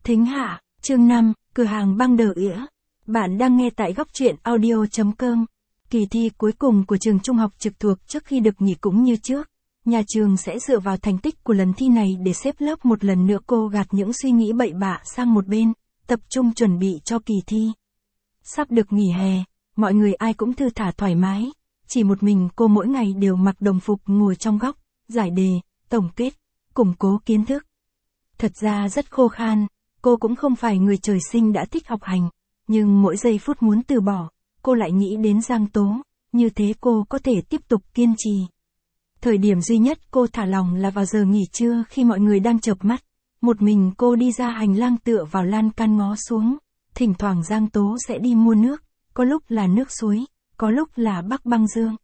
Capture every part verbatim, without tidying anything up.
Thính hạ, chương năm, cửa hàng băng đờ ỉa. Bạn đang nghe tại góc truyện audio.com. Kỳ thi cuối cùng của trường trung học trực thuộc trước khi được nghỉ cũng như trước. Nhà trường sẽ dựa vào thành tích của lần thi này để xếp lớp một lần nữa cô gạt những suy nghĩ bậy bạ sang một bên, tập trung chuẩn bị cho kỳ thi. Sắp được nghỉ hè, mọi người ai cũng thư thả thoải mái. Chỉ một mình cô mỗi ngày đều mặc đồng phục ngồi trong góc, giải đề, tổng kết, củng cố kiến thức. Thật ra rất khô khan, cô cũng không phải người trời sinh đã thích học hành, nhưng mỗi giây phút muốn từ bỏ, cô lại nghĩ đến Giang Tố, như thế cô có thể tiếp tục kiên trì. Thời điểm duy nhất cô thả lòng là vào giờ nghỉ trưa khi mọi người đang chợp mắt, một mình cô đi ra hành lang tựa vào lan can ngó xuống, thỉnh thoảng Giang Tố sẽ đi mua nước, có lúc là nước suối, có lúc là Bắc Băng Dương.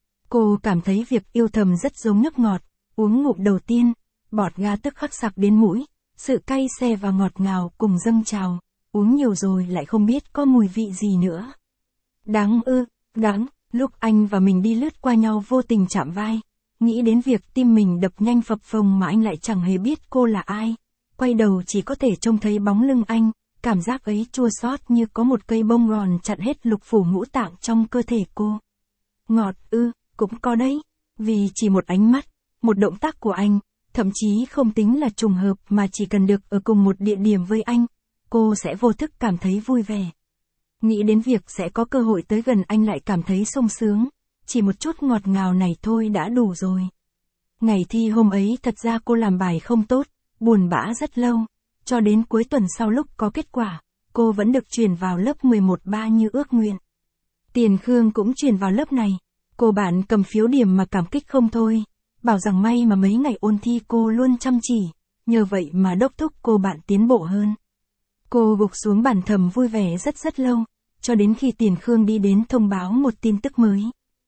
Cô cảm thấy việc yêu thầm rất giống nước ngọt, uống ngụm đầu tiên, bọt ga tức khắc sặc đến mũi, sự cay xe và ngọt ngào cùng dâng trào, uống nhiều rồi lại không biết có mùi vị gì nữa. Đáng ư, đáng, lúc anh và mình đi lướt qua nhau vô tình chạm vai, nghĩ đến việc tim mình đập nhanh phập phồng mà anh lại chẳng hề biết cô là ai, quay đầu chỉ có thể trông thấy bóng lưng anh, cảm giác ấy chua xót như có một cây bông gòn chặn hết lục phủ ngũ tạng trong cơ thể cô. Ngọt ư, cũng có đấy, vì chỉ một ánh mắt, một động tác của anh, thậm chí không tính là trùng hợp mà chỉ cần được ở cùng một địa điểm với anh, cô sẽ vô thức cảm thấy vui vẻ. Nghĩ đến việc sẽ có cơ hội tới gần anh lại cảm thấy sung sướng, chỉ một chút ngọt ngào này thôi đã đủ rồi. Ngày thi hôm ấy thật ra cô làm bài không tốt, buồn bã rất lâu, cho đến cuối tuần sau lúc có kết quả, cô vẫn được chuyển vào lớp mười một ba như ước nguyện. Tiền Khương cũng chuyển vào lớp này, cô bạn cầm phiếu điểm mà cảm kích không thôi. Bảo rằng may mà mấy ngày ôn thi cô luôn chăm chỉ, nhờ vậy mà đốc thúc cô bạn tiến bộ hơn. Cô gục xuống bàn thầm vui vẻ rất rất lâu, cho đến khi Tiền Khương đi đến thông báo một tin tức mới.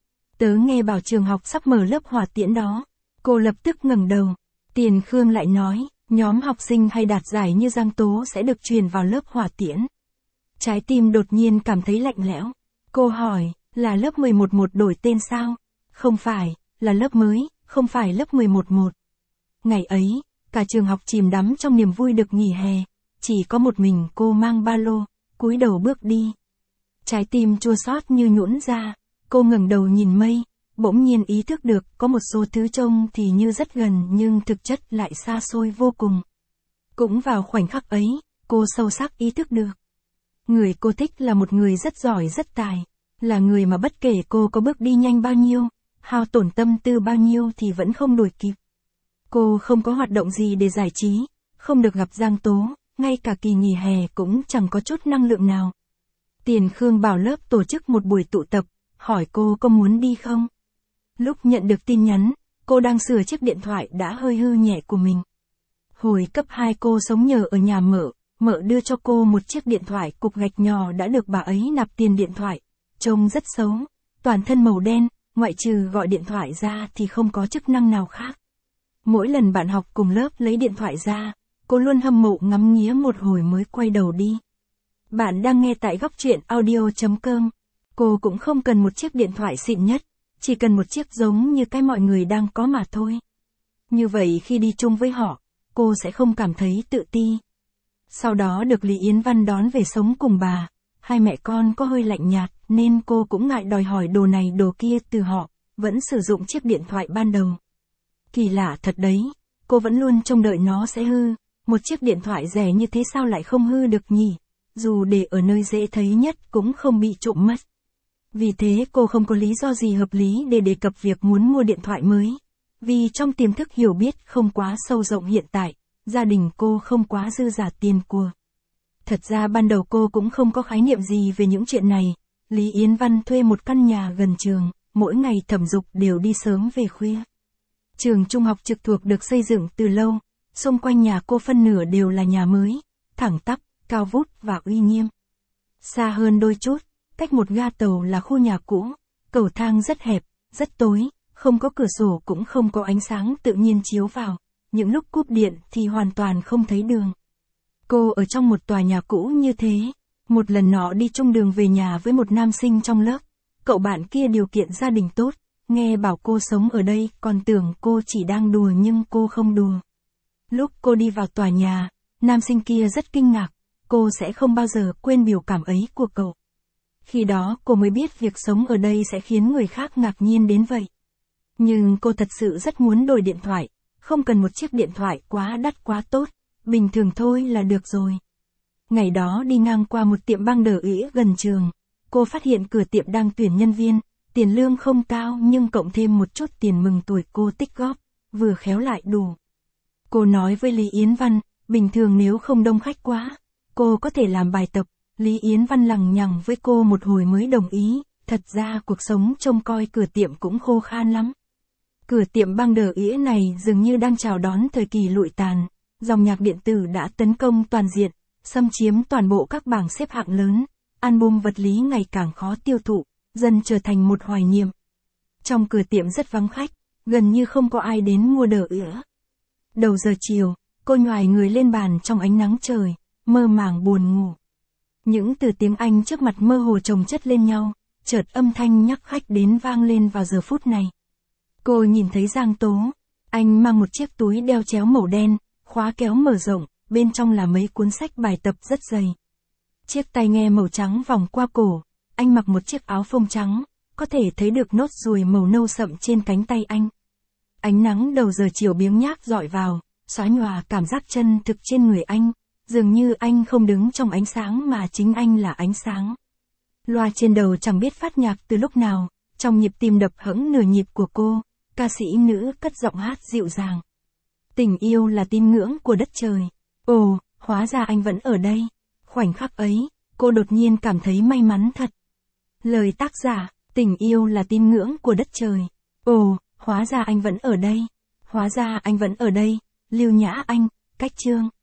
Tớ nghe bảo trường học sắp mở lớp hỏa tiễn đó, cô lập tức ngẩng đầu. Tiền Khương lại nói, nhóm học sinh hay đạt giải như Giang Tố sẽ được truyền vào lớp hỏa tiễn. Trái tim đột nhiên cảm thấy lạnh lẽo. Cô hỏi, là lớp mười một một đổi tên sao? Không phải, là lớp mới. Không phải lớp mười một một. Ngày ấy, cả trường học chìm đắm trong niềm vui được nghỉ hè, chỉ có một mình cô mang ba lô, cúi đầu bước đi. Trái tim chua xót như nhũn ra, cô ngẩng đầu nhìn mây, bỗng nhiên ý thức được có một số thứ trông thì như rất gần nhưng thực chất lại xa xôi vô cùng. Cũng vào khoảnh khắc ấy, cô sâu sắc ý thức được. Người cô thích là một người rất giỏi rất tài, là người mà bất kể cô có bước đi nhanh bao nhiêu, hao tổn tâm tư bao nhiêu thì vẫn không đuổi kịp. Cô không có hoạt động gì để giải trí, không được gặp Giang Tố, ngay cả kỳ nghỉ hè cũng chẳng có chút năng lượng nào. Tiền Khương bảo lớp tổ chức một buổi tụ tập, hỏi cô có muốn đi không? Lúc nhận được tin nhắn, cô đang sửa chiếc điện thoại đã hơi hư nhẹ của mình. Hồi cấp hai cô sống nhờ ở nhà mợ, mợ đưa cho cô một chiếc điện thoại cục gạch nhỏ đã được bà ấy nạp tiền điện thoại, trông rất xấu, toàn thân màu đen. Ngoại trừ gọi điện thoại ra thì không có chức năng nào khác. Mỗi lần bạn học cùng lớp lấy điện thoại ra, cô luôn hâm mộ ngắm nghía một hồi mới quay đầu đi. Bạn đang nghe tại góc truyện audio.com. Cô cũng không cần một chiếc điện thoại xịn nhất, chỉ cần một chiếc giống như cái mọi người đang có mà thôi. Như vậy khi đi chung với họ, cô sẽ không cảm thấy tự ti. Sau đó được Lý Yến Văn đón về sống cùng bà. Hai mẹ con có hơi lạnh nhạt, nên cô cũng ngại đòi hỏi đồ này đồ kia từ họ, vẫn sử dụng chiếc điện thoại ban đầu. Kỳ lạ thật đấy, cô vẫn luôn trông đợi nó sẽ hư, một chiếc điện thoại rẻ như thế sao lại không hư được nhỉ, dù để ở nơi dễ thấy nhất cũng không bị trộm mất. Vì thế cô không có lý do gì hợp lý để đề cập việc muốn mua điện thoại mới, vì trong tiềm thức hiểu biết không quá sâu rộng hiện tại, gia đình cô không quá dư dả tiền của. Thật ra ban đầu cô cũng không có khái niệm gì về những chuyện này. Lý Yến Văn thuê một căn nhà gần trường, mỗi ngày Thẩm Dục đều đi sớm về khuya. Trường trung học trực thuộc được xây dựng từ lâu, xung quanh nhà cô phân nửa đều là nhà mới, thẳng tắp, cao vút và uy nghiêm. Xa hơn đôi chút, cách một ga tàu là khu nhà cũ, cầu thang rất hẹp, rất tối, không có cửa sổ cũng không có ánh sáng tự nhiên chiếu vào, những lúc cúp điện thì hoàn toàn không thấy đường. Cô ở trong một tòa nhà cũ như thế, một lần nọ đi chung đường về nhà với một nam sinh trong lớp, cậu bạn kia điều kiện gia đình tốt, nghe bảo cô sống ở đây, còn tưởng cô chỉ đang đùa nhưng cô không đùa. Lúc cô đi vào tòa nhà, Nam sinh kia rất kinh ngạc, cô sẽ không bao giờ quên biểu cảm ấy của cậu. Khi đó cô mới biết việc sống ở đây sẽ khiến người khác ngạc nhiên đến vậy. Nhưng cô thật sự rất muốn đổi điện thoại, không cần một chiếc điện thoại quá đắt quá tốt, bình thường thôi là được rồi. Ngày đó đi ngang qua một tiệm băng đờ ỉa gần trường, cô phát hiện cửa tiệm đang tuyển nhân viên, tiền lương không cao nhưng cộng thêm một chút tiền mừng tuổi cô tích góp, vừa khéo lại đủ. Cô nói với Lý Yến Văn, bình thường nếu không đông khách quá, cô có thể làm bài tập. Lý Yến Văn lằng nhằng với cô một hồi mới đồng ý, thật ra cuộc sống trông coi cửa tiệm cũng khô khan lắm. Cửa tiệm băng đờ ỉa này dường như đang chào đón thời kỳ lụi tàn, dòng nhạc điện tử đã tấn công toàn diện, xâm chiếm toàn bộ các bảng xếp hạng lớn, album vật lý ngày càng khó tiêu thụ, dần trở thành một hoài niệm. Trong cửa tiệm rất vắng khách, gần như không có ai đến mua đờ ỉa. Đầu giờ chiều, cô nhoài người lên bàn trong ánh nắng trời, mơ màng buồn ngủ. Những từ tiếng Anh trước mặt mơ hồ chồng chất lên nhau, chợt âm thanh nhắc khách đến vang lên vào giờ phút này. Cô nhìn thấy Giang Tố, anh mang một chiếc túi đeo chéo màu đen, khóa kéo mở rộng, bên trong là mấy cuốn sách bài tập rất dày. Chiếc tai nghe màu trắng vòng qua cổ, anh mặc một chiếc áo phông trắng, có thể thấy được nốt ruồi màu nâu sậm trên cánh tay anh. Ánh nắng đầu giờ chiều biếng nhác dọi vào, xóa nhòa cảm giác chân thực trên người anh, dường như anh không đứng trong ánh sáng mà chính anh là ánh sáng. Loa trên đầu chẳng biết phát nhạc từ lúc nào, trong nhịp tim đập hững nửa nhịp của cô, ca sĩ nữ cất giọng hát dịu dàng. Tình yêu là tín ngưỡng của đất trời. Ồ, hóa ra anh vẫn ở đây. Khoảnh khắc ấy, cô đột nhiên cảm thấy may mắn thật. Lời tác giả, tình yêu là tín ngưỡng của đất trời. Ồ, hóa ra anh vẫn ở đây. Hóa ra anh vẫn ở đây. Lưu Nhã Anh, Cách Chương.